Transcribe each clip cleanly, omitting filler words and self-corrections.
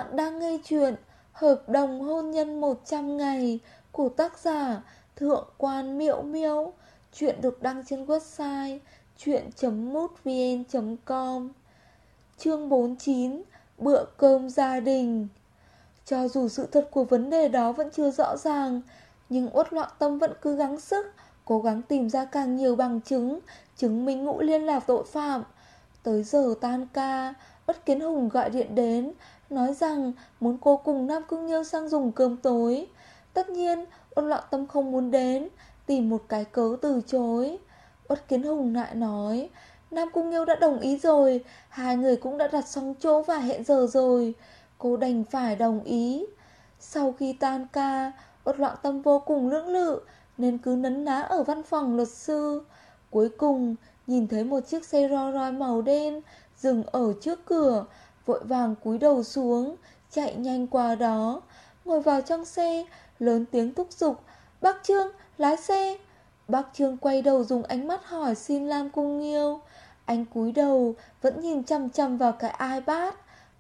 Bạn đang nghe chuyện Hợp đồng hôn nhân 100 ngày của tác giả Thượng quan Miễu Miễu. Chuyện được đăng trên website chuyện.mútvn.com. Chương 49. Bữa cơm gia đình. Cho dù sự thật của vấn đề đó vẫn chưa rõ ràng, nhưng Uất Loạn Tâm vẫn cứ gắng sức, cố gắng tìm ra càng nhiều bằng chứng, chứng minh Ngũ Liên là tội phạm. Tới giờ tan ca, Uất Kiến Hùng gọi điện đến, nói rằng muốn cô cùng Nam Cung Nghiêu sang dùng cơm tối. Tất nhiên, Uất Loạn Tâm không muốn đến, tìm một cái cớ từ chối. Uất Kiến Hùng lại nói, Nam Cung Nghiêu đã đồng ý rồi, hai người cũng đã đặt xong chỗ và hẹn giờ rồi. Cô đành phải đồng ý. Sau khi tan ca, Uất Loạn Tâm vô cùng lưỡng lự, nên cứ nấn ná ở văn phòng luật sư. Cuối cùng, nhìn thấy một chiếc xe Rolls Royce màu đen dừng ở trước cửa, vội vàng cúi đầu xuống, chạy nhanh qua đó, ngồi vào trong xe, lớn tiếng thúc giục, Bác Trương, lái xe. Bác Trương quay đầu dùng ánh mắt hỏi xin Lam Cung Nghiêu. Anh cúi đầu, vẫn nhìn chằm chằm vào cái iPad,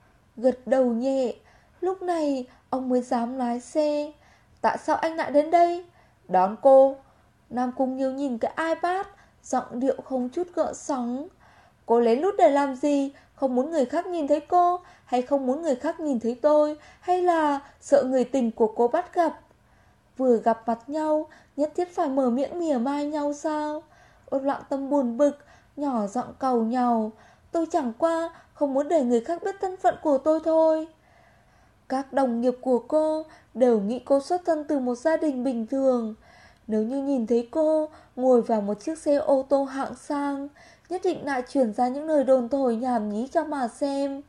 gật đầu nhẹ. Lúc này, ông mới dám lái xe. Tại sao anh lại đến đây? Đón cô. Nam Cung Nghiêu nhìn cái iPad, giọng điệu không chút gợn sóng. Cô lén lút để làm gì? Không muốn người khác nhìn thấy cô, hay không muốn người khác nhìn thấy tôi, hay là sợ người tình của cô bắt gặp? Vừa gặp mặt nhau, nhất thiết phải mở miệng mỉa mai nhau sao? Uất Loạn Tâm buồn bực, nhỏ giọng cầu nhàu. Tôi chẳng qua không muốn để người khác biết thân phận của tôi thôi. Các đồng nghiệp của cô đều nghĩ cô xuất thân từ một gia đình bình thường. Nếu như nhìn thấy cô ngồi vào một chiếc xe ô tô hạng sang, nhất định lại chuyển ra những lời đồn thổi nhảm nhí cho mà xem.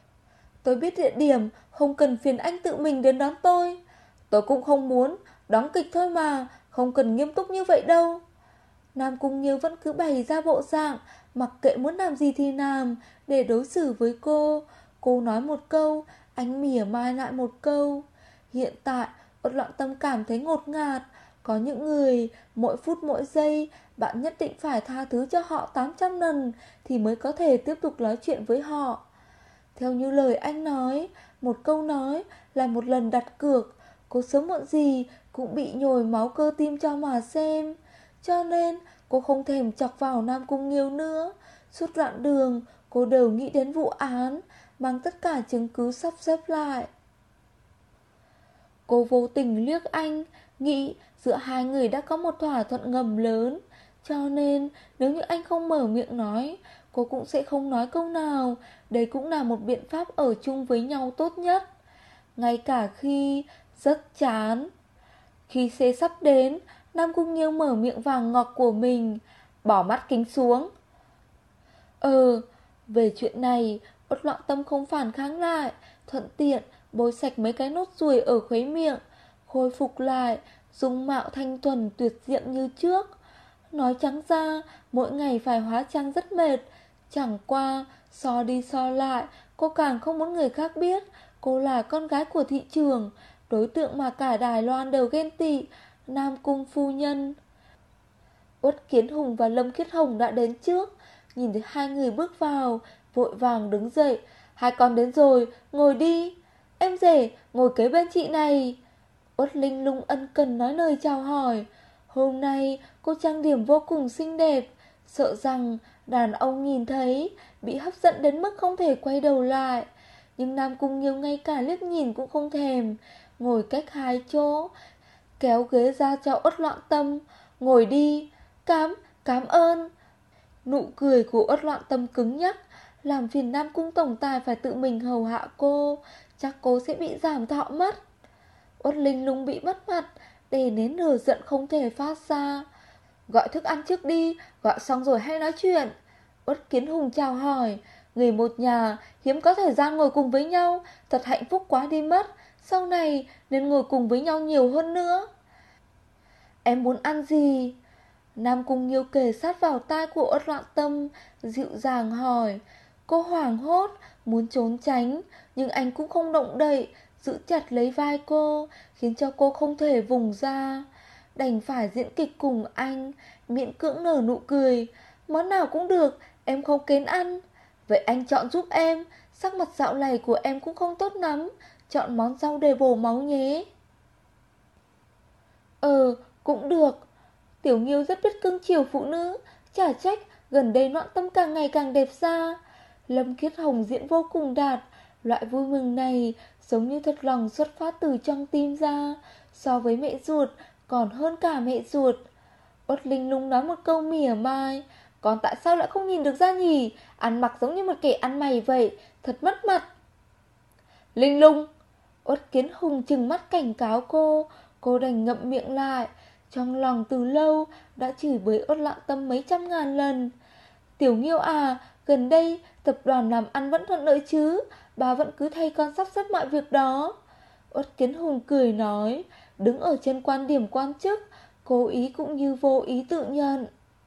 Tôi biết địa điểm, không cần phiền anh tự mình đến đón tôi. Tôi cũng không muốn, đóng kịch thôi mà, không cần nghiêm túc như vậy đâu. Nam Cung Nghiêu vẫn cứ bày ra bộ dạng, mặc kệ muốn làm gì thì làm, để đối xử với cô. Cô nói một câu, anh mỉa mai lại một câu. Hiện tại, Uất Loạn Tâm cảm thấy ngột ngạt. Có những người, mỗi phút mỗi giây, bạn nhất định phải tha thứ cho họ 800 lần, thì mới có thể tiếp tục nói chuyện với họ. Theo như lời anh nói, một câu nói là một lần đặt cược. Cô sớm muộn gì cũng bị nhồi máu cơ tim cho mà xem. Cho nên cô không thèm chọc vào Nam Cung Nghiêu nữa. Suốt đoạn đường cô đều nghĩ đến vụ án, mang tất cả chứng cứ sắp xếp lại. Cô vô tình liếc anh, nghĩ giữa hai người đã có một thỏa thuận ngầm lớn. Cho nên nếu như anh không mở miệng nói, cô cũng sẽ không nói câu nào. Đây cũng là một biện pháp ở chung với nhau tốt nhất. Ngay cả khi rất chán. Khi xe sắp đến, Nam Cung Nghiêu mở miệng vàng ngọt của mình, bỏ mắt kính xuống. Về chuyện này, Uất Loạn Tâm không phản kháng lại, thuận tiện bôi sạch mấy cái nốt ruồi ở khóe miệng, khôi phục lại dung mạo thanh thuần tuyệt diệm như trước. Nói trắng ra, mỗi ngày phải hóa trang rất mệt. Chẳng qua, so đi so lại, cô càng không muốn người khác biết cô là con gái của thị trường, đối tượng mà cả Đài Loan đều ghen tị, Nam Cung phu nhân. Uất Kiến Hùng và Lâm Khiết Hồng đã đến trước, nhìn thấy hai người bước vào, vội vàng đứng dậy. Hai con đến rồi, ngồi đi. Em rể, ngồi kế bên chị này. Uất Linh Lung ân cần nói lời chào hỏi. Hôm nay cô trang điểm vô cùng xinh đẹp, sợ rằng đàn ông nhìn thấy bị hấp dẫn đến mức không thể quay đầu lại. Nhưng Nam Cung Nghiêu ngay cả liếc nhìn cũng không thèm, ngồi cách hai chỗ, kéo ghế ra cho Uất Loạn Tâm. Ngồi đi. Cảm ơn. Nụ cười của Uất Loạn Tâm cứng nhắc, làm phiền Nam Cung tổng tài phải tự mình hầu hạ cô, chắc cô sẽ bị giảm thọ mất. Uất Linh Lung bị mất mặt, đè nén lửa giận không thể phát ra. Gọi thức ăn trước đi, gọi xong rồi hay nói chuyện. Uất Kiến Hùng chào hỏi. Người một nhà hiếm có thời gian ngồi cùng với nhau, thật hạnh phúc quá đi mất. Sau này nên ngồi cùng với nhau nhiều hơn nữa. Em muốn ăn gì? Nam Cung Nghiêu kề sát vào tai của Uất Loạn Tâm, dịu dàng hỏi. Cô hoảng hốt, muốn trốn tránh, nhưng anh cũng không động đậy, giữ chặt lấy vai cô, khiến cho cô không thể vùng ra. Đành phải diễn kịch cùng anh, miễn cưỡng nở nụ cười. Món nào cũng được, em không kén ăn. Vậy anh chọn giúp em, sắc mặt dạo này của em cũng không tốt lắm, chọn món rau để bổ máu nhé. Cũng được. Tiểu Nghiêu rất biết cưng chiều phụ nữ, chả trách gần đây Noãn Tâm càng ngày càng đẹp ra. Lâm Khiết Hồng diễn vô cùng đạt, loại vui mừng này giống như thật lòng xuất phát từ trong tim ra, so với mẹ ruột còn hơn cả mẹ ruột. Uất Linh Lung nói một câu mỉa mai, còn tại sao lại không nhìn được ra nhỉ? Ăn mặc giống như một kẻ ăn mày vậy, thật mất mặt. Linh Lung! Uất Kiến Hùng trừng mắt cảnh cáo cô đành ngậm miệng lại. Trong lòng từ lâu đã chửi bới Uất Loạn Tâm mấy trăm ngàn lần. Tiểu Nghiêu à, gần đây tập đoàn làm ăn vẫn thuận lợi chứ? Bà vẫn cứ thay con sắp xếp mọi việc đó. Uất Kiến Hùng cười nói, đứng ở trên quan điểm quan chức, cố ý cũng như vô ý tự nhận.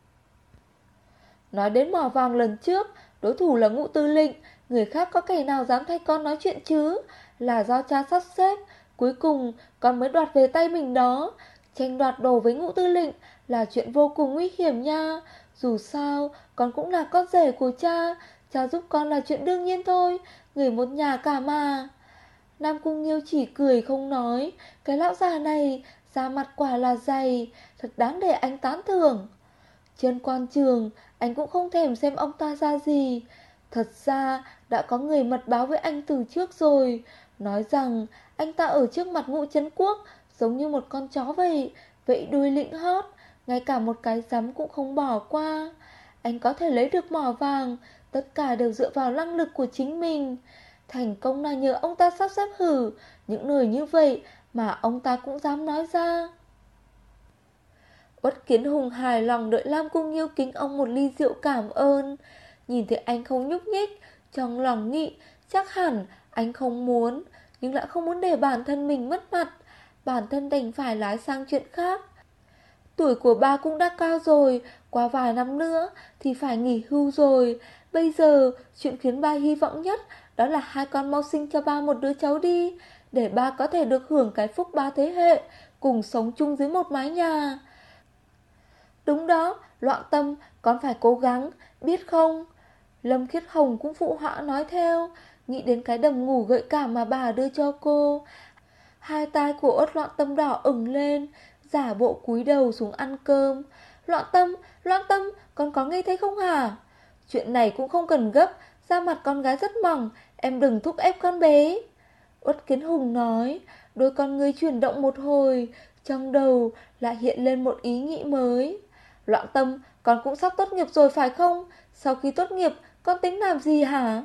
Nói đến mỏ vàng lần trước, đối thủ là Ngũ Tư Lệnh, người khác có kẻ nào dám thay con nói chuyện chứ? Là do cha sắp xếp, cuối cùng con mới đoạt về tay mình đó. Tranh đoạt đồ với Ngũ Tư Lệnh là chuyện vô cùng nguy hiểm nha. Dù sao, con cũng là con rể của cha, cha giúp con là chuyện đương nhiên thôi, người một nhà cả mà. Nam Cung Nghiêu chỉ cười không nói, cái lão già này, da mặt quả là dày, thật đáng để anh tán thưởng. Trên quan trường, anh cũng không thèm xem ông ta ra gì. Thật ra, đã có người mật báo với anh từ trước rồi, nói rằng anh ta ở trước mặt Ngũ Trấn Quốc, giống như một con chó vậy, vậy đuôi lịnh hót, ngay cả một cái rắm cũng không bỏ qua. Anh có thể lấy được mỏ vàng, tất cả đều dựa vào năng lực của chính mình. Thành công là nhờ ông ta sắp xếp hử, những lời như vậy mà ông ta cũng dám nói ra. Uất Kiến Hùng hài lòng đợi Lam Cung Nghiêu kính ông một ly rượu cảm ơn. Nhìn thấy anh không nhúc nhích, trong lòng nghĩ chắc hẳn anh không muốn, nhưng lại không muốn để bản thân mình mất mặt. Bản thân đành phải lái sang chuyện khác. Tuổi của ba cũng đã cao rồi, qua vài năm nữa thì phải nghỉ hưu rồi. Bây giờ chuyện khiến ba hy vọng nhất đó là hai con mau sinh cho ba một đứa cháu đi, để ba có thể được hưởng cái phúc ba thế hệ, cùng sống chung dưới một mái nhà. Đúng đó, Loạn Tâm, con phải cố gắng, biết không? Lâm Khiết Hồng cũng phụ họa nói theo, nghĩ đến cái đầm ngủ gợi cảm mà bà đưa cho cô. Hai tai của Uất Loạn Tâm đỏ ửng lên, giả bộ cúi đầu xuống ăn cơm. Loạn Tâm, con có nghe thấy không hả? Chuyện này cũng không cần gấp, da mặt con gái rất mỏng, em đừng thúc ép con bé. Uất Kiến Hùng nói, đôi con người chuyển động một hồi, trong đầu lại hiện lên một ý nghĩ mới. Loạn Tâm, con cũng sắp tốt nghiệp rồi phải không? Sau khi tốt nghiệp, con tính làm gì hả?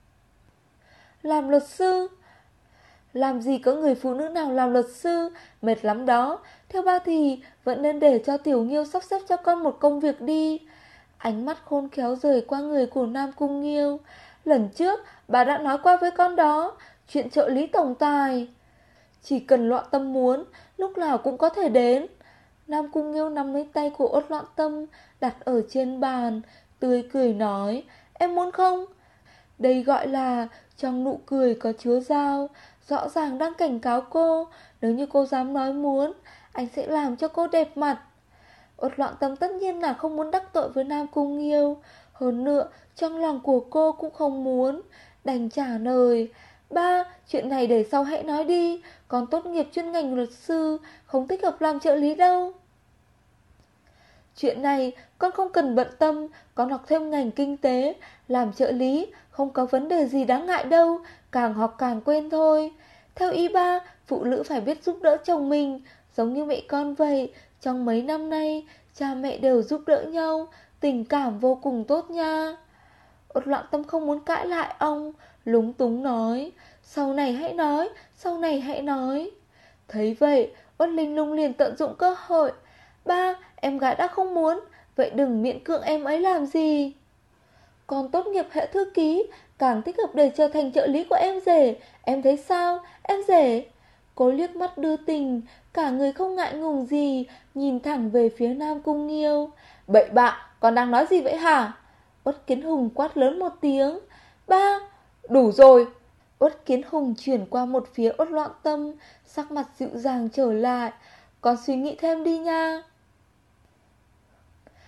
Làm luật sư. Làm gì có người phụ nữ nào làm luật sư, mệt lắm đó. Theo ba thì vẫn nên để cho Tiểu Nghiêu sắp xếp cho con một công việc đi. Ánh mắt khôn khéo rời qua người của Nam Cung Nghiêu. Lần trước bà đã nói qua với con đó, chuyện trợ lý tổng tài. Chỉ cần Loạn Tâm muốn, lúc nào cũng có thể đến. Nam Cung Nghiêu nắm lấy tay của Uất Loạn Tâm, đặt ở trên bàn, tươi cười nói, em muốn không? Đây gọi là trong nụ cười có chứa dao, rõ ràng đang cảnh cáo cô, nếu như cô dám nói muốn, anh sẽ làm cho cô đẹp mặt. Uất Loạn Tâm tất nhiên là không muốn đắc tội với Nam Cung Nghiêu, hơn nữa trong lòng của cô cũng không muốn, đành trả lời, ba, chuyện này để sau hãy nói đi, còn tốt nghiệp chuyên ngành luật sư, không thích hợp làm trợ lý đâu. Chuyện này con không cần bận tâm, con học thêm ngành kinh tế, làm trợ lý, không có vấn đề gì đáng ngại đâu, càng học càng quen thôi. Theo ý ba, phụ nữ phải biết giúp đỡ chồng mình, giống như mẹ con vậy, trong mấy năm nay, cha mẹ đều giúp đỡ nhau, tình cảm vô cùng tốt nha. Uất Loạn Tâm không muốn cãi lại ông, lúng túng nói, sau này hãy nói, sau này hãy nói. Thấy vậy, Uất Linh Lung liền tận dụng cơ hội, ba, em gái đã không muốn, vậy đừng miễn cưỡng em ấy làm gì. Còn tốt nghiệp hệ thư ký, càng thích hợp để trở thành trợ lý của em rể, em thấy sao, em rể? Cô liếc mắt đưa tình, cả người không ngại ngùng gì, nhìn thẳng về phía Nam Cung Nghiêu. Bậy bạ, con đang nói gì vậy hả? Uất Kiến Hùng quát lớn một tiếng. Ba, đủ rồi. Uất Kiến Hùng chuyển qua một phía Uất Loạn Tâm, sắc mặt dịu dàng trở lại. Con suy nghĩ thêm đi nha.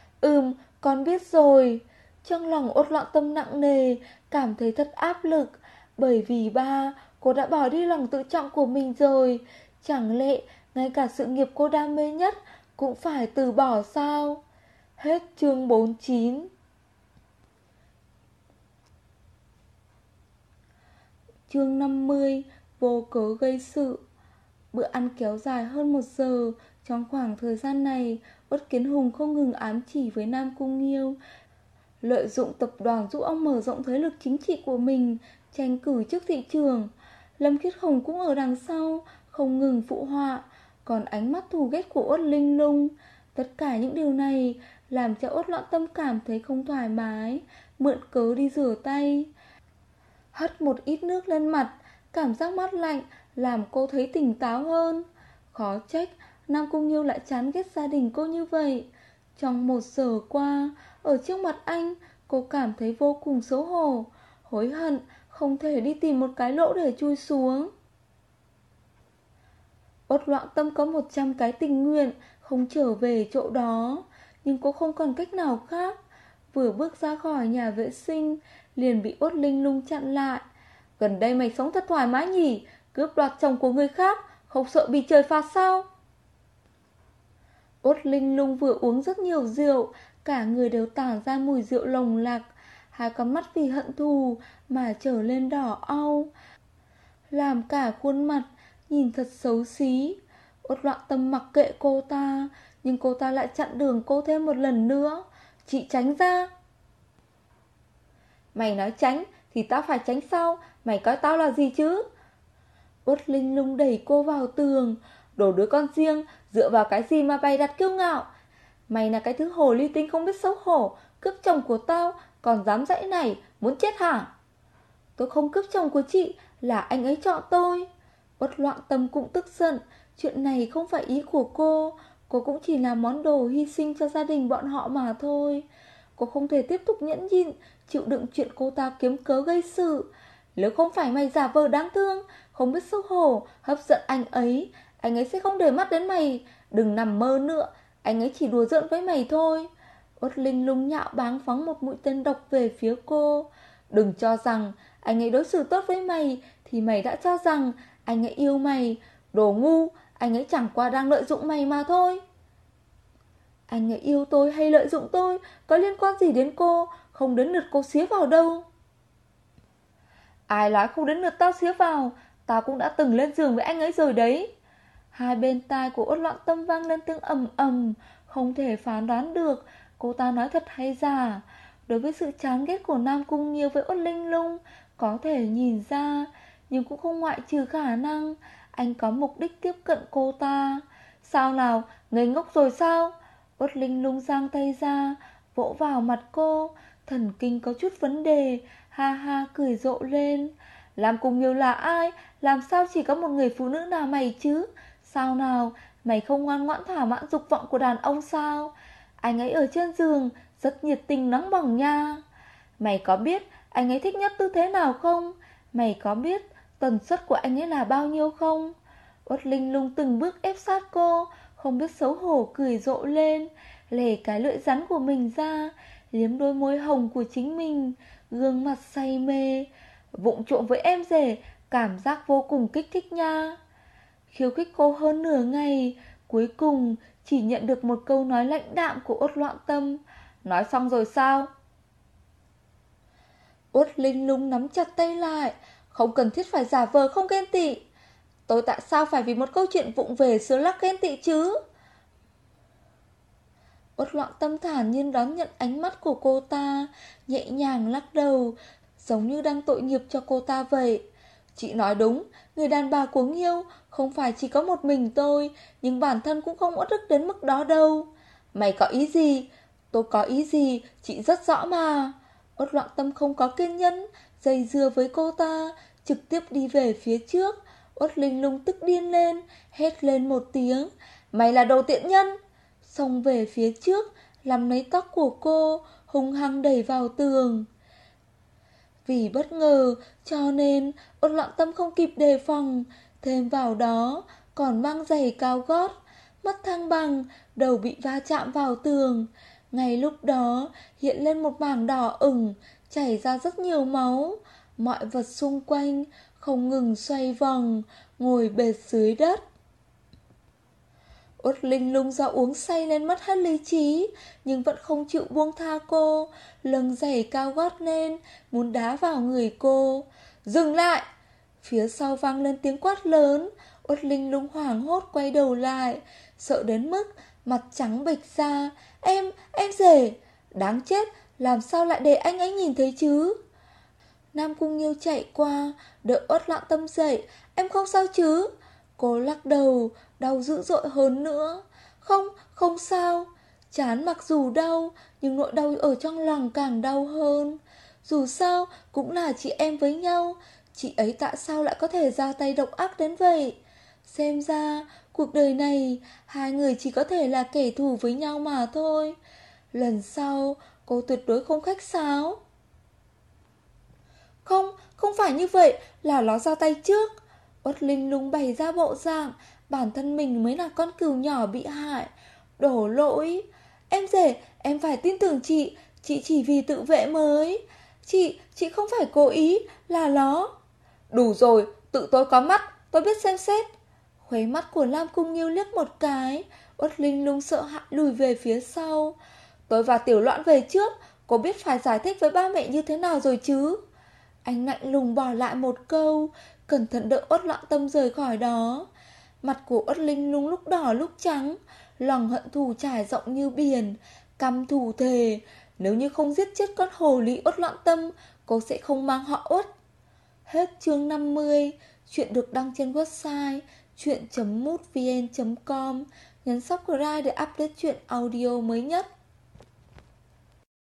Con biết rồi. Trong lòng Uất Loạn Tâm nặng nề, cảm thấy thật áp lực. Bởi vì ba, cô đã bỏ đi lòng tự trọng của mình rồi. Chẳng lẽ ngay cả sự nghiệp cô đam mê nhất cũng phải từ bỏ sao? Hết chương 49. Chương 50. Vô cớ gây sự. Bữa ăn kéo dài hơn 1 giờ. Trong khoảng thời gian này, Uất Kiến Hùng không ngừng ám chỉ với Nam Cung Nghiêu, lợi dụng tập đoàn giúp ông mở rộng thế lực chính trị của mình, tranh cử trước thị trường. Lâm Khiết Hồng cũng ở đằng sau, không ngừng phụ họa. Còn ánh mắt thù ghét của Uất Linh Lung, tất cả những điều này làm cho Uất Loạn Tâm cảm thấy không thoải mái, mượn cớ đi rửa tay. Hất một ít nước lên mặt, cảm giác mát lạnh làm cô thấy tỉnh táo hơn. Khó trách Nam Cung Nghiêu lại chán ghét gia đình cô như vậy. Trong 1 giờ qua, ở trước mặt anh, cô cảm thấy vô cùng xấu hổ, hối hận không thể đi tìm một cái lỗ để chui xuống. Uất Loạn Tâm có 100 cái tình nguyện không trở về chỗ đó, nhưng cô không còn cách nào khác. Vừa bước ra khỏi nhà vệ sinh liền bị Uất Linh Lung chặn lại. Gần đây mày sống thật thoải mái nhỉ, cướp đoạt chồng của người khác, không sợ bị trời phạt sao? Uất Linh Lung vừa uống rất nhiều rượu, cả người đều tản ra mùi rượu nồng nặc, hai con mắt vì hận thù mà trở lên đỏ au, làm cả khuôn mặt nhìn thật xấu xí. Uất Loạn Tâm mặc kệ cô ta, nhưng cô ta lại chặn đường cô thêm một lần nữa. Chị tránh ra. Mày nói tránh thì tao phải tránh sau, mày coi tao là gì chứ? Uất Linh Lung đẩy cô vào tường. Đồ đứa con riêng, dựa vào cái gì mà bày đặt kiêu ngạo? Mày là cái thứ hồ ly tinh không biết xấu hổ, cướp chồng của tao, còn dám dãy này, muốn chết hả? Tôi không cướp chồng của chị, là anh ấy chọn tôi. Uất Loạn Tâm cũng tức giận. Chuyện này không phải ý của cô cũng chỉ là món đồ hy sinh cho gia đình bọn họ mà thôi. Cô không thể tiếp tục nhẫn nhịn chịu đựng chuyện cô ta kiếm cớ gây sự. Nếu không phải mày giả vờ đáng thương, không biết xấu hổ, hấp dẫn anh ấy sẽ không để mắt đến mày. Đừng nằm mơ nữa, anh ấy chỉ đùa giỡn với mày thôi. Uất Linh Lung nhạo báng phóng một mũi tên độc về phía cô. Đừng cho rằng anh ấy đối xử tốt với mày thì mày đã cho rằng anh ấy yêu mày. Đồ ngu, anh ấy chẳng qua đang lợi dụng mày mà thôi. Anh ấy yêu tôi hay lợi dụng tôi có liên quan gì đến cô, không đến lượt cô xía vào đâu. Ai nói không đến lượt tao xía vào, tao cũng đã từng lên giường với anh ấy rồi đấy. Hai bên tai của Uất Loạn Tâm vang lên tiếng ầm ầm, không thể phán đoán được cô ta nói thật hay giả. Đối với sự chán ghét của Nam Cung Nghiêu với Uất Linh Lung có thể nhìn ra, nhưng cũng không ngoại trừ khả năng anh có mục đích tiếp cận cô ta. Sao nào, ngây ngốc rồi sao? Uất Linh Lung giang tay ra, vỗ vào mặt cô, thần kinh có chút vấn đề, ha ha cười rộ lên. Làm cùng nhiều là ai? Làm sao chỉ có một người phụ nữ nào mày chứ? Sao nào, mày không ngoan ngoãn thỏa mãn dục vọng của đàn ông sao? Anh ấy ở trên giường, rất nhiệt tình nóng bỏng nha. Mày có biết anh ấy thích nhất tư thế nào không? Mày có biết tần suất của anh ấy là bao nhiêu không? Uất Linh Lung từng bước ép sát cô, không biết xấu hổ cười rộ lên, lề cái lưỡi rắn của mình ra, liếm đôi môi hồng của chính mình, gương mặt say mê. Vụng trộm với em rể, cảm giác vô cùng kích thích nha. Khiêu khích cô hơn nửa ngày, cuối cùng chỉ nhận được một câu nói lãnh đạm của Uất Loạn Tâm. Nói xong rồi sao? Uất Linh Lung nắm chặt tay lại, không cần thiết phải giả vờ không ghen tị. Tôi tại sao phải vì một câu chuyện vụng về xưa lắc ghen tị chứ? Uất Loạn Tâm thản nhiên đón nhận ánh mắt của cô ta, nhẹ nhàng lắc đầu, giống như đang tội nghiệp cho cô ta vậy. Chị nói đúng, người đàn bà của Nghiêu không phải chỉ có một mình tôi, nhưng bản thân cũng không uất ức đến mức đó đâu. Mày có ý gì? Tôi có ý gì, chị rất rõ mà. Uất Loạn Tâm không có kiên nhẫn dây dưa với cô ta, trực tiếp đi về phía trước. Uất Linh Lung tức điên lên, hét lên một tiếng. Mày là đồ tiện nhân! Xông về phía trước, làm lấy tóc của cô, hung hăng đẩy vào tường. Vì bất ngờ, cho nên Uất Loạn Tâm không kịp đề phòng, thêm vào đó còn mang giày cao gót, mất thăng bằng, đầu bị va chạm vào tường. Ngay lúc đó hiện lên một mảng đỏ ửng, chảy ra rất nhiều máu. Mọi vật xung quanh không ngừng xoay vòng, ngồi bệt dưới đất. Uất Linh Lung do uống say nên mất hết lý trí, nhưng vẫn không chịu buông tha cô, lưng giày cao gót lên, muốn đá vào người cô. Dừng lại! Phía sau vang lên tiếng quát lớn. Uất Linh Lung hoảng hốt quay đầu lại, sợ đến mức mặt trắng bệch ra. Em rể! Đáng chết, làm sao lại để anh ấy nhìn thấy chứ? Nam Cung Nghiêu chạy qua, đỡ Uất Loạn Tâm dậy. Em không sao chứ? Cô lắc đầu, đau dữ dội hơn nữa. Không sao. Chán mặc dù đau, nhưng nỗi đau ở trong lòng càng đau hơn. Dù sao, cũng là chị em với nhau. Chị ấy tại sao lại có thể ra tay độc ác đến vậy? Xem ra, cuộc đời này, hai người chỉ có thể là kẻ thù với nhau mà thôi. Lần sau, cô tuyệt đối không khách sáo. Không phải như vậy, là nó ra tay trước. Uất Linh Lung bày ra bộ dạng bản thân mình mới là con cừu nhỏ bị hại. Đổ lỗi. Em rể, em phải tin tưởng chị chỉ vì tự vệ mới. Chị không phải cố ý, là nó. Đủ rồi, tự tôi có mắt, tôi biết xem xét. Khuấy mắt của Lam Cung Nghiêu liếc một cái. Uất Linh Lung sợ hãi lùi về phía sau. Tôi và Tiểu Loan về trước, cô biết phải giải thích với ba mẹ như thế nào rồi chứ? Anh lạnh lùng bỏ lại một câu, cẩn thận đỡ Uất Loạn Tâm rời khỏi đó. Mặt của Uất Linh Lung lúc đỏ lúc trắng, lòng hận thù trải rộng như biển, căm thù thề, nếu như không giết chết con hồ ly Uất Loạn Tâm, cô sẽ không mang họ Uất. Hết chương 50. Chuyện được đăng trên website chuyện.mútvn.com. Nhấn subscribe để update chuyện audio mới nhất.